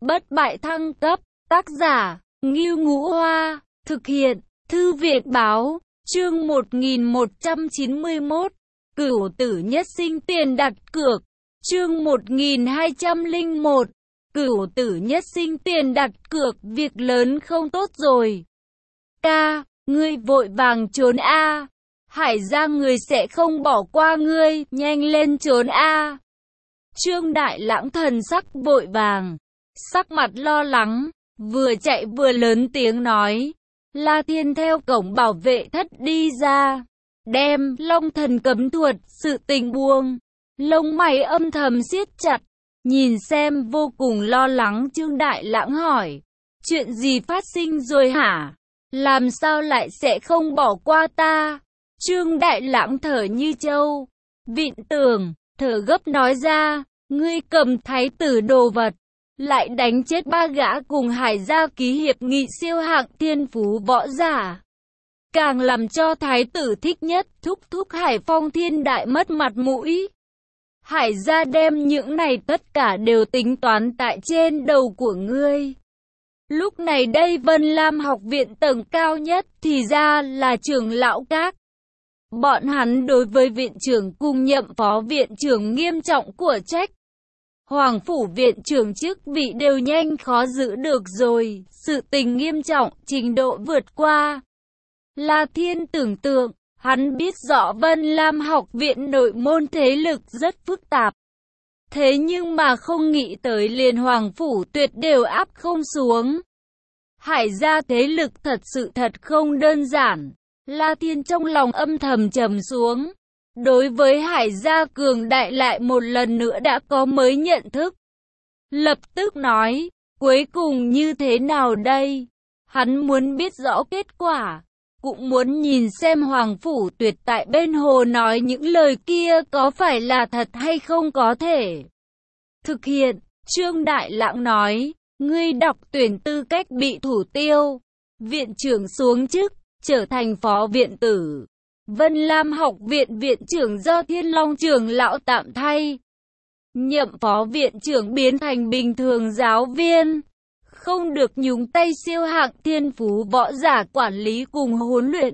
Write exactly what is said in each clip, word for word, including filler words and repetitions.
Bất bại thăng cấp, tác giả, Ngưu Ngũ Hoa, thực hiện, Thư viện Báo, chương một nghìn một trăm chín mươi mốt, Cửu tử nhất sinh tiền đặt cược, chương một nghìn hai trăm lẻ một, Cửu tử nhất sinh tiền đặt cược, việc lớn không tốt rồi. Ca, ngươi vội vàng trốn a, Hải gia người sẽ không bỏ qua ngươi, nhanh lên trốn a. Trương Đại Lãng thần sắc vội vàng, sắc mặt lo lắng, vừa chạy vừa lớn tiếng nói. La Thiên theo cổng bảo vệ thất đi ra, đem Long Thần cấm thuật sự tình buông, lông mày âm thầm siết chặt, nhìn xem vô cùng lo lắng. Trương Đại Lãng hỏi, chuyện gì phát sinh rồi hả? Làm sao lại sẽ không bỏ qua ta? Trương Đại Lãng thở như trâu, vịn tường, thở gấp nói ra, ngươi cầm thái tử đồ vật, lại đánh chết ba gã cùng Hải gia ký hiệp nghị siêu hạng thiên phú võ giả. Càng làm cho thái tử thích nhất thúc thúc Hải Phong Thiên Đại mất mặt mũi. Hải gia đem những này tất cả đều tính toán tại trên đầu của ngươi. Lúc này đây Vân Lam học viện tầng cao nhất thì ra là trưởng lão các. Bọn hắn đối với viện trưởng cùng nhậm phó viện trưởng nghiêm trọng của trách. Hoàng phủ viện trưởng chức vị đều nhanh khó giữ được rồi, sự tình nghiêm trọng, trình độ vượt qua. La Thiên tưởng tượng, hắn biết rõ Vân Lam học viện nội môn thế lực rất phức tạp. Thế nhưng mà không nghĩ tới liền Hoàng phủ tuyệt đều áp không xuống. Hải gia thế lực thật sự thật không đơn giản. La Thiên trong lòng âm thầm trầm xuống. Đối với Hải gia cường đại lại một lần nữa đã có mới nhận thức. Lập tức nói, cuối cùng như thế nào đây? Hắn muốn biết rõ kết quả, cũng muốn nhìn xem Hoàng phủ tuyệt tại bên hồ nói những lời kia có phải là thật hay không có thể. Thực hiện, Trương Đại Lãng nói, ngươi đọc tuyển tư cách bị thủ tiêu, viện trưởng xuống chức, trở thành phó viện tử. Vân Lam học viện viện trưởng do Thiên Long trưởng lão tạm thay. Nhậm phó viện trưởng biến thành bình thường giáo viên. Không được nhúng tay siêu hạng thiên phú võ giả quản lý cùng huấn luyện.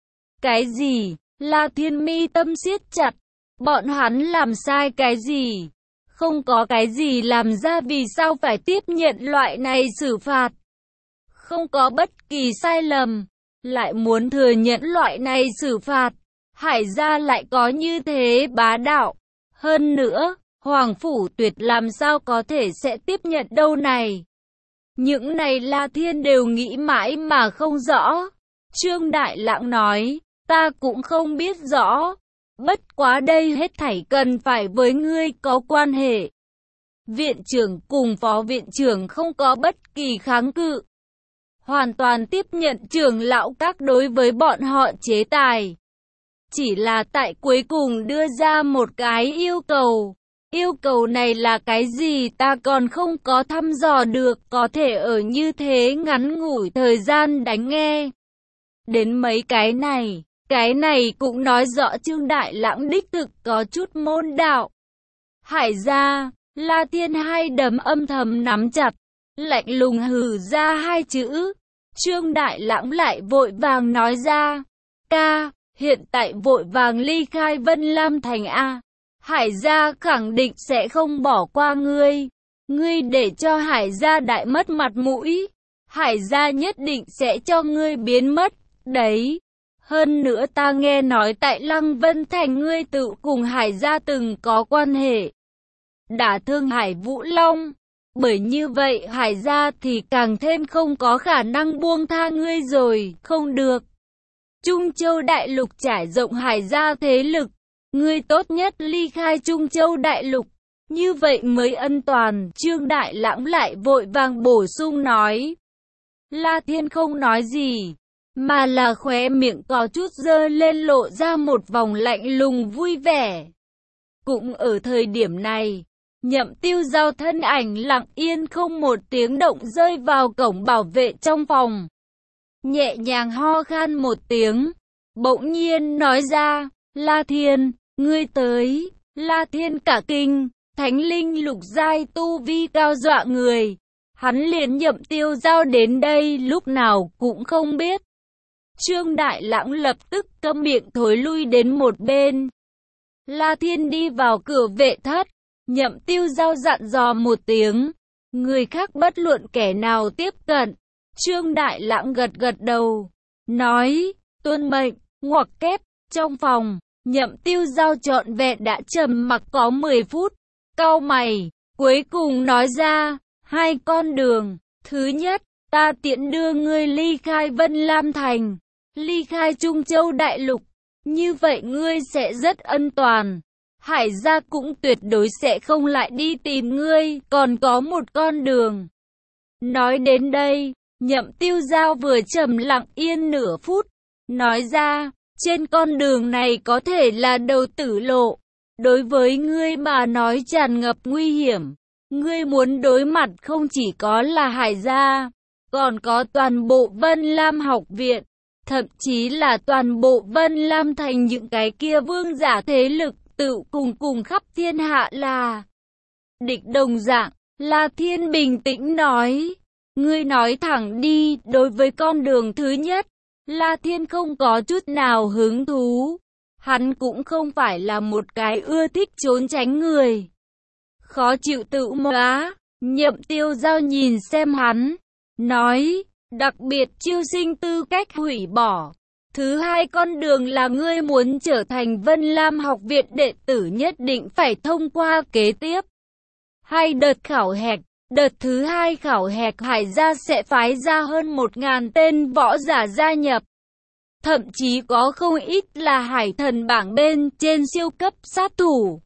Cái gì? La Thiên mi tâm siết chặt. Bọn hắn làm sai cái gì? Không có cái gì làm ra vì sao phải tiếp nhận loại này xử phạt. Không có bất kỳ sai lầm. Lại muốn thừa nhận loại này xử phạt, Hải gia lại có như thế bá đạo. Hơn nữa, Hoàng phủ tuyệt làm sao có thể sẽ tiếp nhận đâu này. Những này La Thiên đều nghĩ mãi mà không rõ. Trương Đại Lãng nói, ta cũng không biết rõ. Bất quá đây hết thảy cần phải với ngươi có quan hệ. Viện trưởng cùng phó viện trưởng không có bất kỳ kháng cự. Hoàn toàn tiếp nhận trưởng lão các đối với bọn họ chế tài. Chỉ là tại cuối cùng đưa ra một cái yêu cầu. Yêu cầu này là cái gì ta còn không có thăm dò được, có thể ở như thế ngắn ngủi thời gian đánh nghe. Đến mấy cái này, cái này cũng nói rõ Trương Đại Lãng đích thực có chút môn đạo. Hải gia, La Thiên hai đấm âm thầm nắm chặt. Lạnh lùng hừ ra hai chữ. Trương Đại Lãng lại vội vàng nói ra, ca, hiện tại vội vàng ly khai Vân Lam thành A. Hải gia khẳng định sẽ không bỏ qua ngươi. Ngươi để cho Hải gia đại mất mặt mũi. Hải gia nhất định sẽ cho ngươi biến mất, đấy. Hơn nữa ta nghe nói tại Lăng Vân thành ngươi tự cùng Hải gia từng có quan hệ. Đả thương Hải Vũ Long. Bởi như vậy Hải gia thì càng thêm không có khả năng buông tha ngươi rồi, không được. Trung Châu Đại Lục trải rộng Hải gia thế lực, ngươi tốt nhất ly khai Trung Châu Đại Lục, như vậy mới ân toàn. Trương Đại Lãng lại vội vàng bổ sung nói. La Thiên không nói gì, mà là khóe miệng có chút giơ lên lộ ra một vòng lạnh lùng vui vẻ. Cũng ở thời điểm này, Nhậm Tiêu Giao thân ảnh lặng yên không một tiếng động rơi vào cổng bảo vệ trong phòng. Nhẹ nhàng ho khan một tiếng, bỗng nhiên nói ra, La Thiên, ngươi tới. La Thiên cả kinh, thánh linh lục giai tu vi cao dọa người. hắn liền Nhậm Tiêu Giao đến đây lúc nào cũng không biết. Trương Đại Lãng lập tức câm miệng thối lui đến một bên. La Thiên đi vào cửa vệ thất, Nhậm Tiêu Giao dặn dò một tiếng, người khác bất luận kẻ nào tiếp cận. Trương Đại Lãng gật gật đầu, nói, tuân mệnh. Ngoặc kép, trong phòng, Nhậm Tiêu Giao trọn vẹn đã trầm mặc có mười phút, cau mày, cuối cùng nói ra, hai con đường. Thứ nhất, ta tiễn đưa ngươi ly khai Vân Lam Thành, ly khai Trung Châu Đại Lục, như vậy ngươi sẽ rất an toàn. Hải gia cũng tuyệt đối sẽ không lại đi tìm ngươi, còn có một con đường. Nói đến đây, Nhậm Tiêu Giao vừa trầm lặng yên nửa phút, nói ra, trên con đường này có thể là đầu tử lộ, đối với ngươi mà nói tràn ngập nguy hiểm. Ngươi muốn đối mặt không chỉ có là Hải gia, còn có toàn bộ Vân Lam học viện, thậm chí là toàn bộ Vân Lam Thành những cái kia vương giả thế lực tự cùng cùng khắp thiên hạ là địch đồng dạng. La Thiên bình tĩnh nói, ngươi nói thẳng đi. Đối với con đường thứ nhất, La Thiên không có chút nào hứng thú. Hắn cũng không phải là một cái ưa thích trốn tránh người. Khó chịu tự móa, Nhậm Tiêu Giao nhìn xem hắn, nói, đặc biệt chiêu sinh tư cách hủy bỏ. Thứ hai con đường là ngươi muốn trở thành Vân Lam học viện đệ tử nhất định phải thông qua kế tiếp hai đợt khảo hạch. Đợt thứ hai khảo hạch Hải gia sẽ phái ra hơn một ngàn tên võ giả gia nhập. Thậm chí có không ít là hải thần bảng bên trên siêu cấp sát thủ.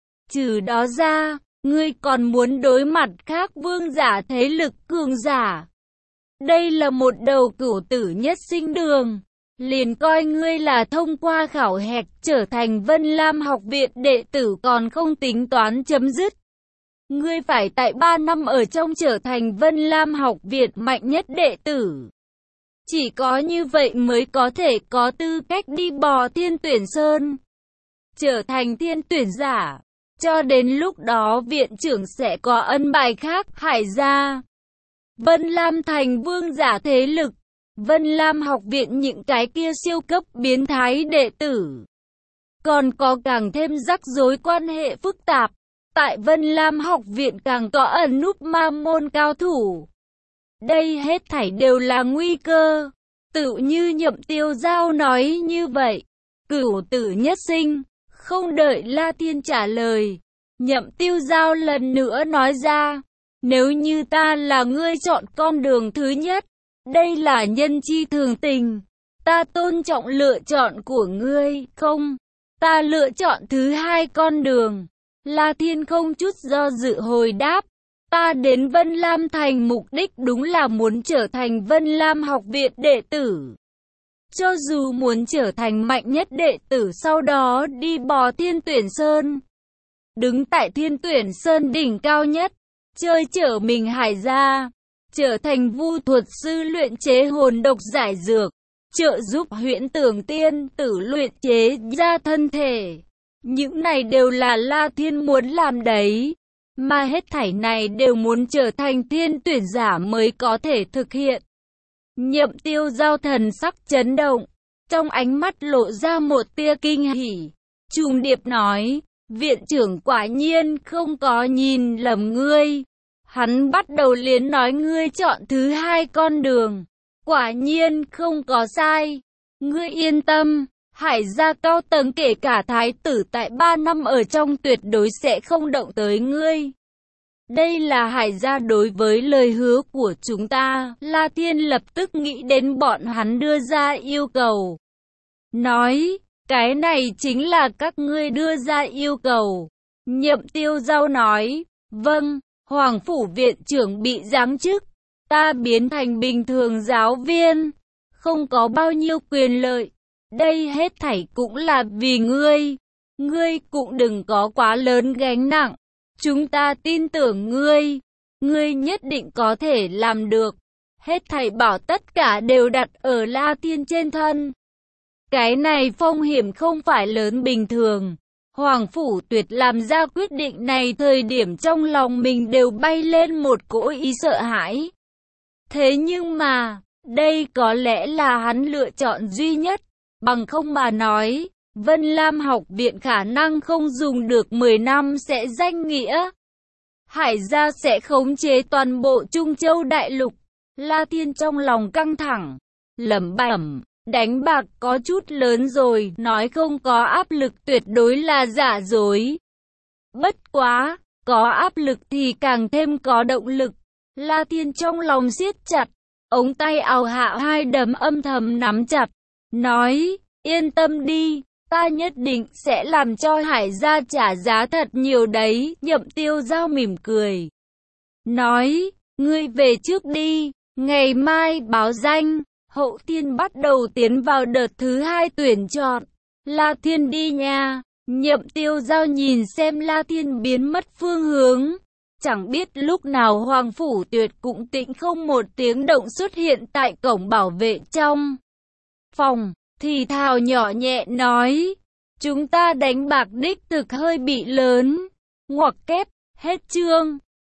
Trừ đó ra, ngươi còn muốn đối mặt khác vương giả thế lực cường giả. Đây là một đầu cửu tử nhất sinh đường. Liền coi ngươi là thông qua khảo hạch trở thành Vân Lam học viện đệ tử còn không tính toán chấm dứt. Ngươi phải tại ba năm ở trong trở thành Vân Lam học viện mạnh nhất đệ tử. Chỉ có như vậy mới có thể có tư cách đi bò thiên tuyển sơn, trở thành thiên tuyển giả. Cho đến lúc đó viện trưởng sẽ có ân bài khác. Hải gia, Vân Lam Thành vương giả thế lực, Vân Lam học viện những cái kia siêu cấp biến thái đệ tử. Còn có càng thêm rắc rối quan hệ phức tạp. Tại Vân Lam học viện càng có ẩn núp ma môn cao thủ. Đây hết thảy đều là nguy cơ. Tự như Nhậm Tiêu Giao nói như vậy. Cửu tử nhất sinh. Không đợi La Thiên trả lời, Nhậm Tiêu Giao lần nữa nói ra, nếu như ta là ngươi chọn con đường thứ nhất, đây là nhân chi thường tình, ta tôn trọng lựa chọn của ngươi. Không, ta lựa chọn thứ hai con đường. La Thiên không chút do dự hồi đáp, ta đến Vân Lam Thành mục đích đúng là muốn trở thành Vân Lam học viện đệ tử. Cho dù muốn trở thành mạnh nhất đệ tử sau đó đi bò thiên tuyển sơn, đứng tại thiên tuyển sơn đỉnh cao nhất, chơi chở mình Hải gia, trở thành vu thuật sư luyện chế hồn độc giải dược, trợ giúp Huyễn Tưởng tiên tử luyện chế ra thân thể. Những này đều là La Thiên muốn làm đấy, mà hết thảy này đều muốn trở thành thiên tuyển giả mới có thể thực hiện. Nhậm Tiêu Giao thần sắc chấn động, trong ánh mắt lộ ra một tia kinh hỉ, trùng điệp nói, viện trưởng quả nhiên không có nhìn lầm ngươi. Hắn bắt đầu liền nói ngươi chọn thứ hai con đường, quả nhiên không có sai. Ngươi yên tâm, Hải gia cao tầng kể cả thái tử tại ba năm ở trong tuyệt đối sẽ không động tới ngươi. Đây là Hải gia đối với lời hứa của chúng ta. La Thiên lập tức nghĩ đến bọn hắn đưa ra yêu cầu. Nói, cái này chính là các ngươi đưa ra yêu cầu. Nhậm Tiêu Giao nói, vâng, Hoàng phủ viện trưởng bị giáng chức, ta biến thành bình thường giáo viên, không có bao nhiêu quyền lợi. Đây hết thảy cũng là vì ngươi. Ngươi cũng đừng có quá lớn gánh nặng. Chúng ta tin tưởng ngươi. Ngươi nhất định có thể làm được. Hết thảy bảo tất cả đều đặt ở La Thiên trên thân. Cái này phong hiểm không phải lớn bình thường. Hoàng Phủ Tuyệt làm ra quyết định này thời điểm trong lòng mình đều bay lên một cỗ ý sợ hãi. Thế nhưng mà, đây có lẽ là hắn lựa chọn duy nhất, bằng không mà nói, Vân Lam học viện khả năng không dùng được mười năm sẽ danh nghĩa. Hải gia sẽ khống chế toàn bộ Trung Châu đại lục. La Thiên trong lòng căng thẳng, lẩm bẩm, đánh bạc có chút lớn rồi, nói không có áp lực tuyệt đối là giả dối. Bất quá, có áp lực thì càng thêm có động lực. La Thiên trong lòng siết chặt, ống tay áo hạ hai đấm âm thầm nắm chặt, nói, yên tâm đi, ta nhất định sẽ làm cho Hải gia trả giá thật nhiều đấy. Nhậm Tiêu Giao mỉm cười, nói, ngươi về trước đi, ngày mai báo danh, hậu thiên bắt đầu tiến vào đợt thứ hai tuyển chọn. La Thiên đi nha. Nhậm Tiêu Giao nhìn xem La Thiên biến mất phương hướng. Chẳng biết lúc nào Hoàng Phủ Tuyệt cũng tĩnh không một tiếng động xuất hiện tại cổng bảo vệ trong phòng, thì thào nhỏ nhẹ nói, chúng ta đánh bạc đích thực hơi bị lớn. Ngoặc kép, hết chương.